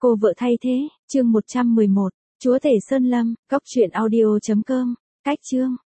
Cô vợ thay thế, chương 111, Chúa tể Sơn Lâm, cóc truyện audio.com, cách chương.